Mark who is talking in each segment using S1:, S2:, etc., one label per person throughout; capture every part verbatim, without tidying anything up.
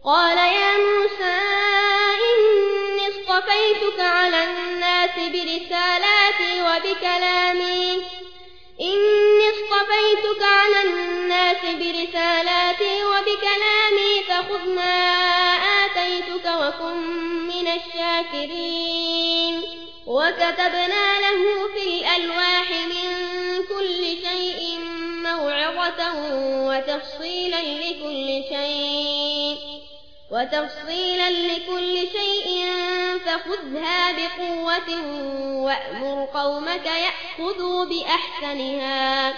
S1: قال يا موسى إني اصطفيتك على الناس برسالاتي وبكلامي إني اصطفيتك على الناس برسالاتي وبكلامي فخذ ما آتيتك وكن من الشاكرين وكتبنا له في الألواح من كل شيء موعظة وتفصيلا لكل شيء وتفصيلا لكل شيء فخذها بقوة وأمر قومك يأخذوا بأحسنها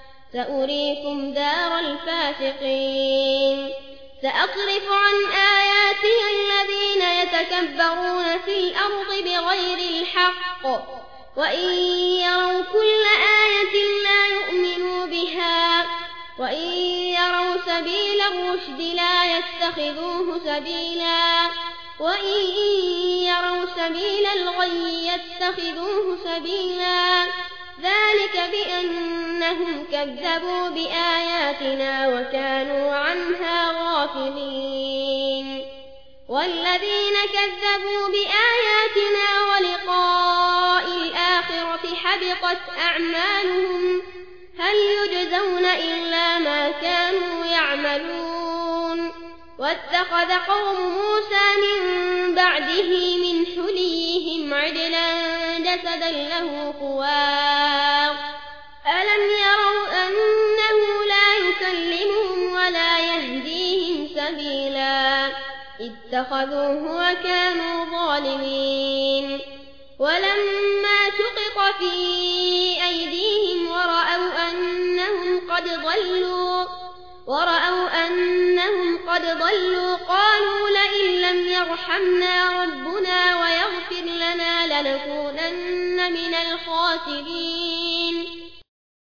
S1: سأريكم دار الفاسقين سأصرف عن آياتي الذين يتكبرون في الأرض بغير الحق وإن يروا كل آية لا يؤمنوا بها وإن يروا سبيل الرشد لا يتخذوه سبيلا وإن يروا سبيل الغي يتخذوه سبيلا ذلك بأنهم كذبوا بآياتنا وكانوا عنها غافلين والذين كذبوا بآياتنا ولقاء الآخرة حبطت أعمالهم هل يجزون إلا ما كانوا يعملون واتخذ قوم موسى من بعده من حليهم عجلا جسدا له خوار ألم يروا أنه لا يكلمهم ولا يهديهم سبيلا اتخذوه وكانوا ظالمين ولما سقط في أيديهم ورأوا أنهم قد ضلوا ورأوا أنهم قد ضلوا قالوا لئن لم يرحمنا ربنا ويغفر لنا لنكونن من الخاسرين